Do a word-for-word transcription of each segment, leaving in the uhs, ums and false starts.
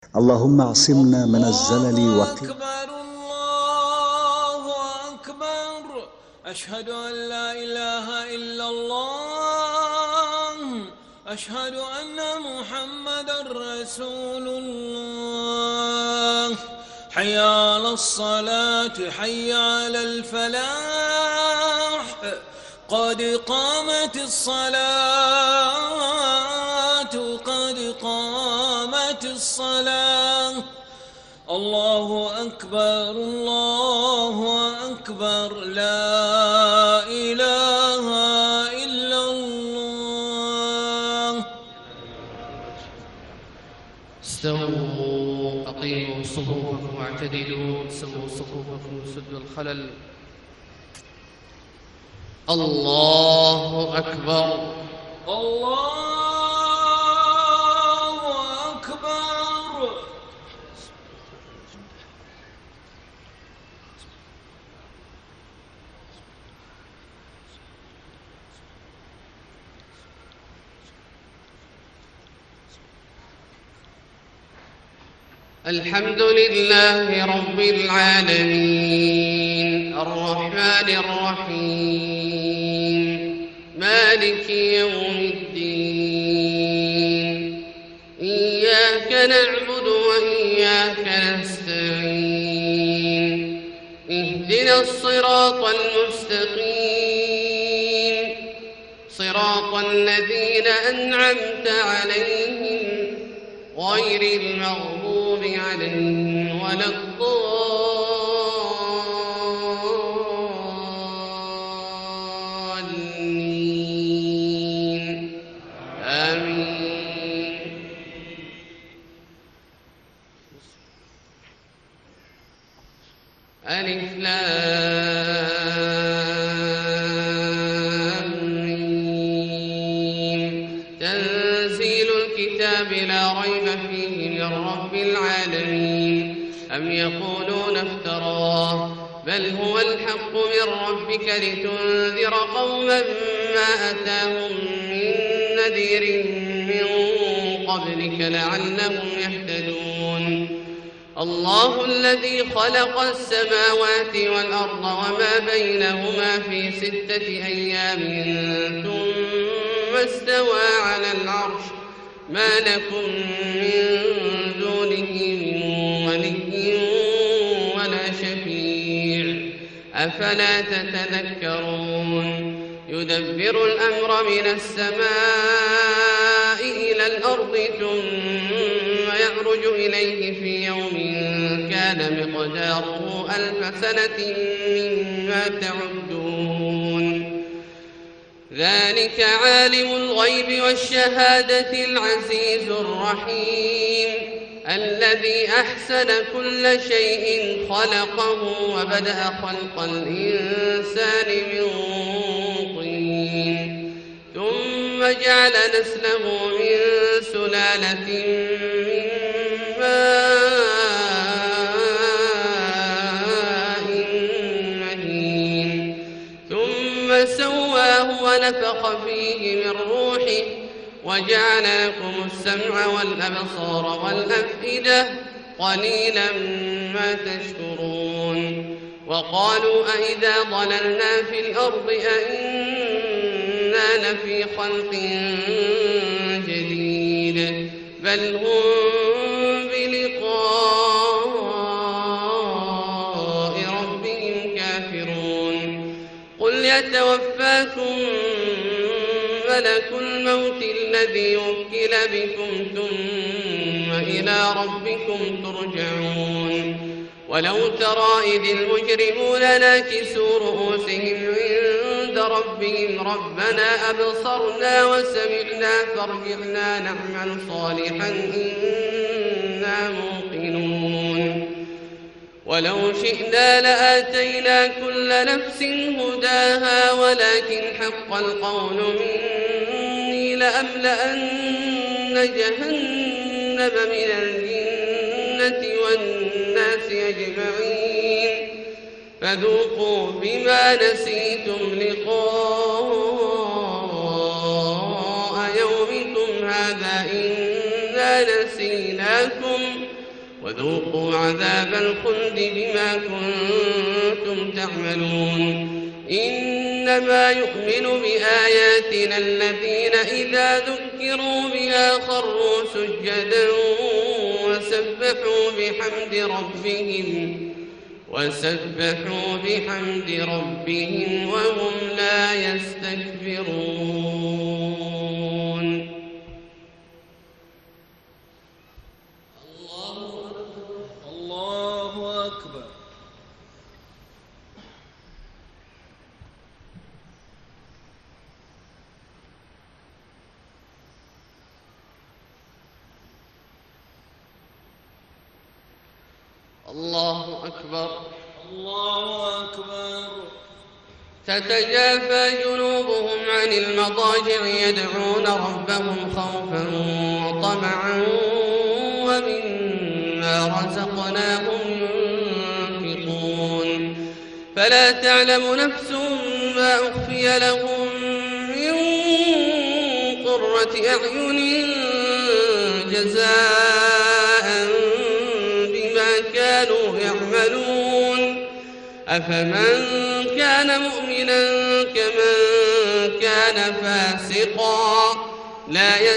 اللهم اعصمنا من الزلل الله وقنا أكبر الله أكبر. أشهد أن لا إله إلا الله. أشهد أن محمدا رسول الله. حي على الصلاة حي على الفلاح. قد قامت الصلاة قد قامت الصلاة. الله أكبر الله أكبر لا إله إلا الله. استووا أقيموا صفوفكم واعتدلوا سووا صفوفكم سدوا الخلل. الله أكبر الله أكبر. الحمد لله رب العالمين الرحمن الرحيم مالك يوم الدين. إياك نعبد وإياك نستعين. اهدنا الصراط المستقيم صراط الذين أنعمت عليهم غير المغضوب عليهم ولا الضالين. آمين. ألف لام ميم. تنزيل الكتاب لا ريب فيه من رب العالمين. أم يقولون افتراه بل هو الحق من ربك لتنذر قوما ما أتاهم من نذير من قبلك لعلهم يهتدون. الله الذي خلق السماوات والأرض وما بينهما في ستة أيام ثم استوى على العرش ما لكم من دونه من ولي ولا شفيع أفلا تتذكرون. يدبر الأمر من السماء إلى الأرض ثم يعرج إليه في يوم كان مقداره ألف سنة مما تعدون. ذلك عالم الغيب والشهادة العزيز الرحيم الذي أحسن كل شيء خلقه وبدأ خلق الإنسان من طين ثم جعل نسله من سلالة من ماء مهين ثم سواه ونفخ فيه من روحه وجعل لكم السمع والأبصار والأفئدة قليلا ما تشكرون. وقالوا أئذا ضللنا في الأرض أئنا لفي خلق جديد بل هم بلقاء ربهم كافرون. قل يتوفاكم ملك الموت الذي وكل بكم ثم إلى ربكم ترجعون. ولو ترى إذ المجرمون ناكسوا رؤوسهم عند ربهم ربنا أبصرنا وسمعنا فارجعنا نعمل صالحا إنا موقنون. ولو شئنا لآتينا كل نفس هداها ولكن حق القول مني لأملأن جهنم من الجنة والناس أجمعين فذوقوا بما نسيتم لقاء يومكم هذا إنا نسيناكم وذوقوا عذاب الخلد بما كنتم تعملون إنما يؤمن بآياتنا الذين إذا ذكروا بها خروا سجدا وسبحوا بحمد ربهم وسبحوا بحمد ربهم وهم لا يستكبرون. الله أكبر. الله أكبر. الله أكبر. تتجافى جنوبهم عن المضاجع يدعون ربهم خوفا وطمعا ومما رزقناهم ينفقون فلا تعلم نفس ما أخفي لهم من قرة أعين جزاء بما كانوا يعملون أفمن كان مؤمنا كمن كان فاسقا لا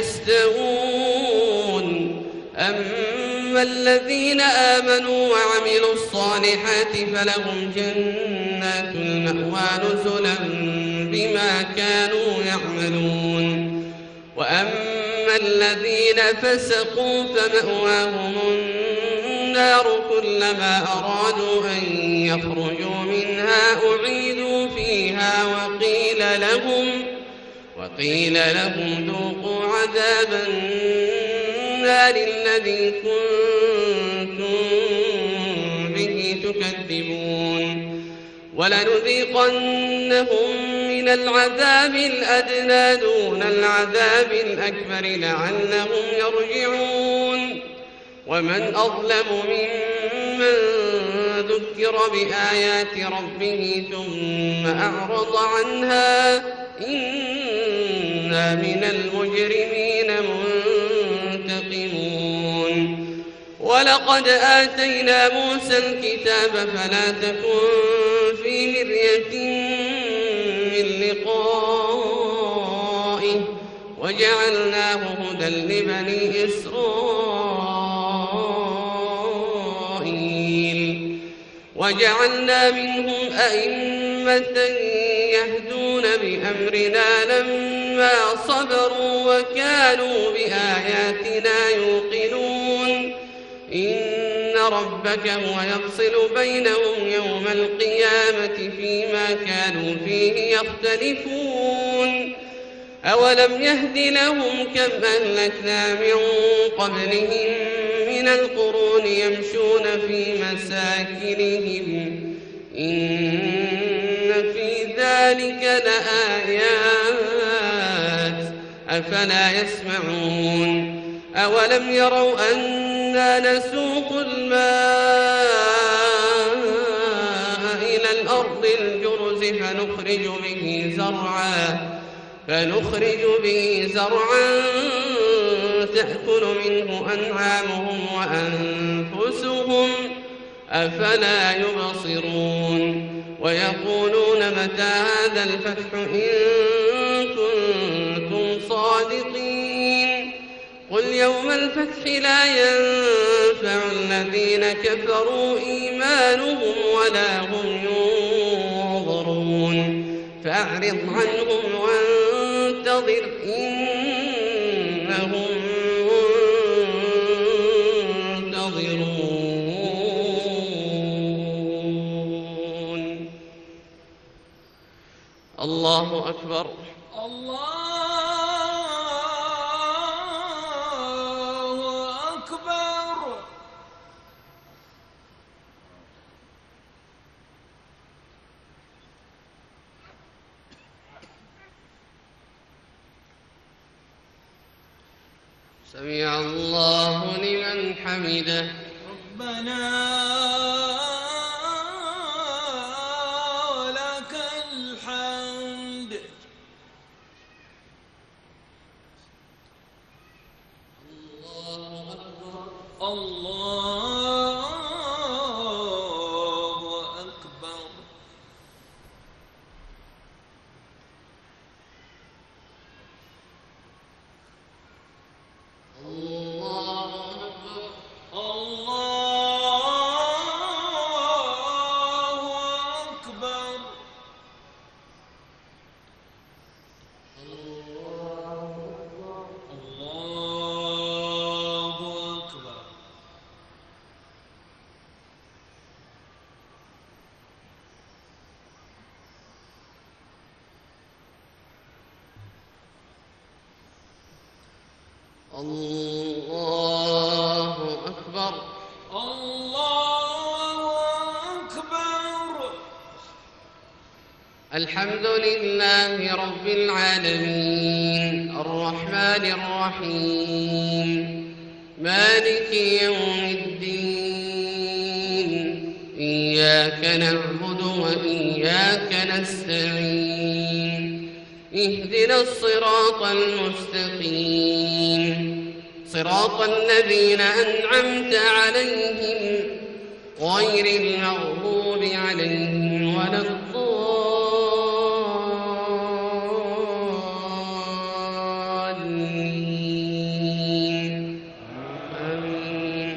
يستوون أما الذين آمنوا وعملوا الصالحات فلهم جنات المأوى نزلا بما كانوا يعملون وأما الذين فسقوا فمأواهم النار كلما أرادوا أن يخرجوا منها أعيدوا فيها وقيل لهم وقيل لهم ذوقوا عذاب النار الذي كنتم به تكذبون ولنذيقنهم من العذاب الأدنى دون العذاب الأكبر لعلهم يرجعون ومن أظلم ممن ذكر بآيات ربه ثم أعرض عنها إنا من المجرمين منتقمون ولقد آتينا موسى الكتاب فلا تكن في مرية من لقائه وجعلناه هدى لبني إسرائيل وجعلنا منهم أئمة يهدون بأمرنا لما صبروا وكانوا بآياتنا يوقنون إن ربك هو يفصل بينهم يوم القيامة فيما كانوا فيه يختلفون أولم يهد لهم كم أهلكنا من قبلهم من القرون يمشون في مساكنهم إن في ذلك لآيات أفلا يسمعون أولم يروا أنا نسوق الماء إلى الأرض الجرز فنخرج به زرعا فنخرج به زرعا تأكل منه أنعامهم وأنفسهم أفلا يبصرون ويقولون متى هذا الفتح إن كنتم صادقين قل يوم الفتح لا ينفع الذين كفروا إيمانهم ولا هم ينظرون فأعرض عنهم وانتظر إنهم منتظرون. الله أكبر. الله أكبر. سمع الله لمن حمده. ربنا ولك الحمد. الله أكبر. الله الله أكبر. الله أكبر. الحمد لله رب العالمين الرحمن الرحيم مالك يوم الدين إياك نعبد وإياك نستعين اهدنا الصراط المستقيم صراط الذين أنعمت عليهم غير المغضوب عليهم ولا الضالين آمين.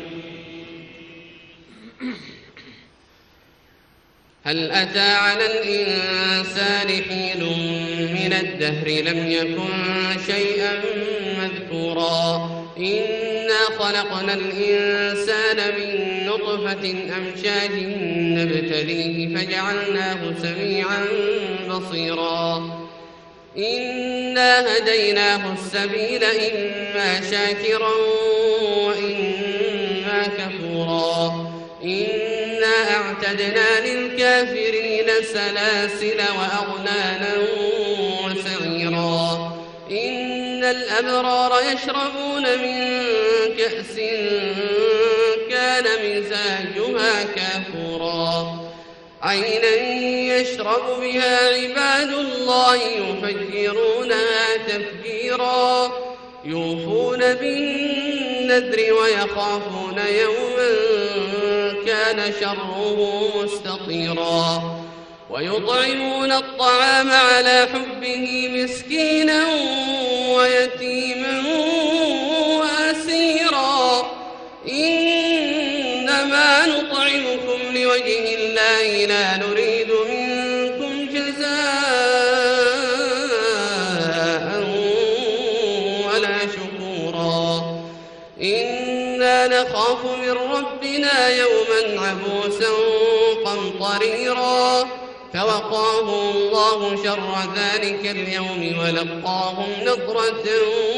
هل أتى على الإنسان حين من الدهر لم يكن شيئا مذكورا إنا خلقنا الإنسان من نطفة أمشاج نبتليه فجعلناه سميعا بصيرا إنا هديناه السبيل إما شاكرا وإما كفورا إنا أعتدنا للكافرين سلاسل وأغلالا وسعيرا إن الأبرار يشربون من كأس كان مزاجها كافورا عينا يشرب بها عباد الله يفجرونها تفجيرا يوفون بالنذر ويخافون يوما كان شره مستطيرا ويطعمون الطعام على حبه مسكينا ويتيما وأسيرا إنما نطعمكم لوجه الله لا نريد منكم جزاء ولا شكورا إنا نخاف من ربنا يوما عبوسا قمطريرا فوقاهم الله شر ذلك اليوم ولقاهم نضرة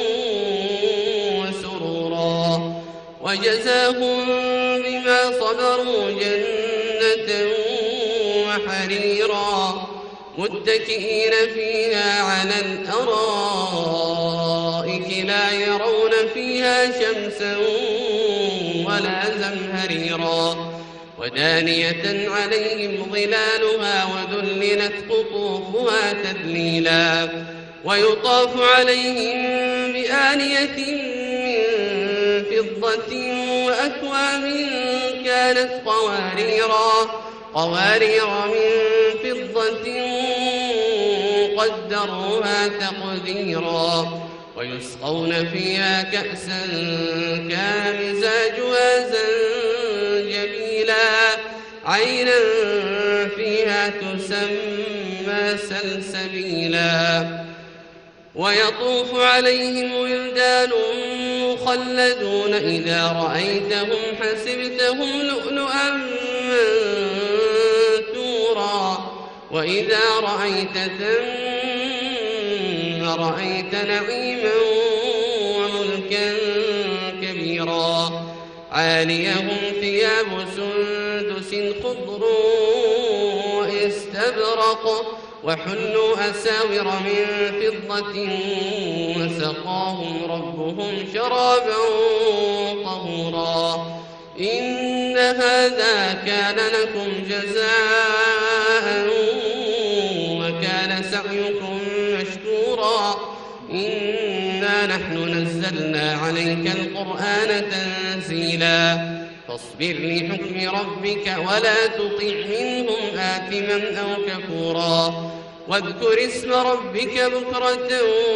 وسرورا وجزاهم بما صبروا جنة وحريرا متكئين فيها على الأرائك لا يرون فيها شمسا ولا زمهريرا ودانية عليهم ظلالها وذللت قطوفها تذليلا ويطاف عليهم بآنية من فضة وأكواب كانت قواريرا قوارير من فضة قدروها تقديرا ويسقون فيها كأسا كان مزاجها زنجبيلا عينا فيها تسمى سلسبيلا ويطوف عليهم ولدان مخلدون إذا رأيتهم حسبتهم لؤلؤا منثورا وإذا رأيت ثم رأيت نعيما وملكا كبيرا عاليهم ثياب سندس خضر واستبرق وحلوا أساور من فضة وسقاهم ربهم شرابا طهورا إن هذا كان لكم جزاء وكان سعيكم مشكورا إنا نحن نزلنا عليك القرآن تنزيلا فاصبر لحكم ربك ولا تطع منهم آثما أو كفورا واذكر اسم ربك بكرة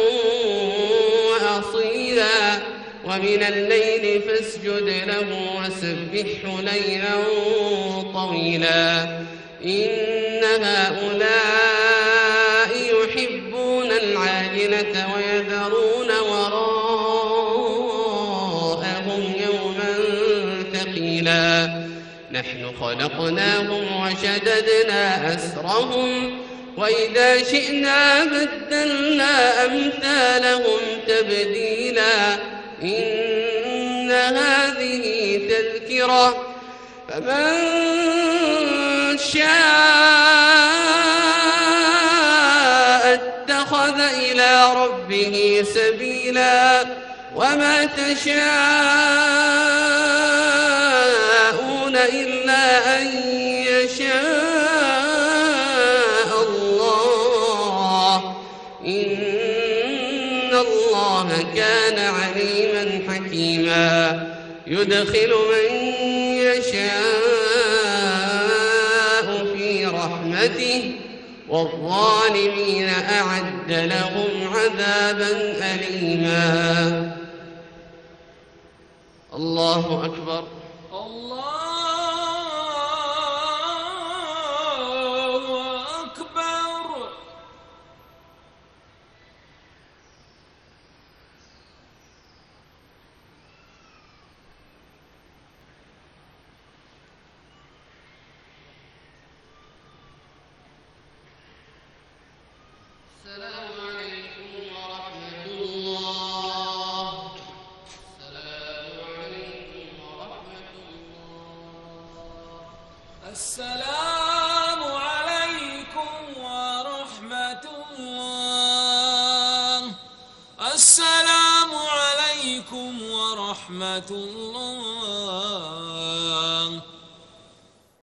وأصيلا ومن الليل فاسجد له وسبحه ليلا طويلا إن هؤلاء يحبون العاجلة ويذرون وراءهم يوما ثقيلا نحن خلقناهم وشددنا أسرهم وإذا شئنا بدلنا أمثالهم تبديلا إن هذه تذكرة فمن شاء اتخذ إلى ربه سبيلا وما تشاءون إلا أن يشاء الله إن الله كان عليما حكيما يدخل من يشاء في رحمته والظالمين أعد لهم عذابا أليما. الله أكبر. الله أكبر. السلام عليكم ورحمة الله. السلام عليكم ورحمة الله. السلام عليكم ورحمة الله. السلام عليكم ورحمة الله.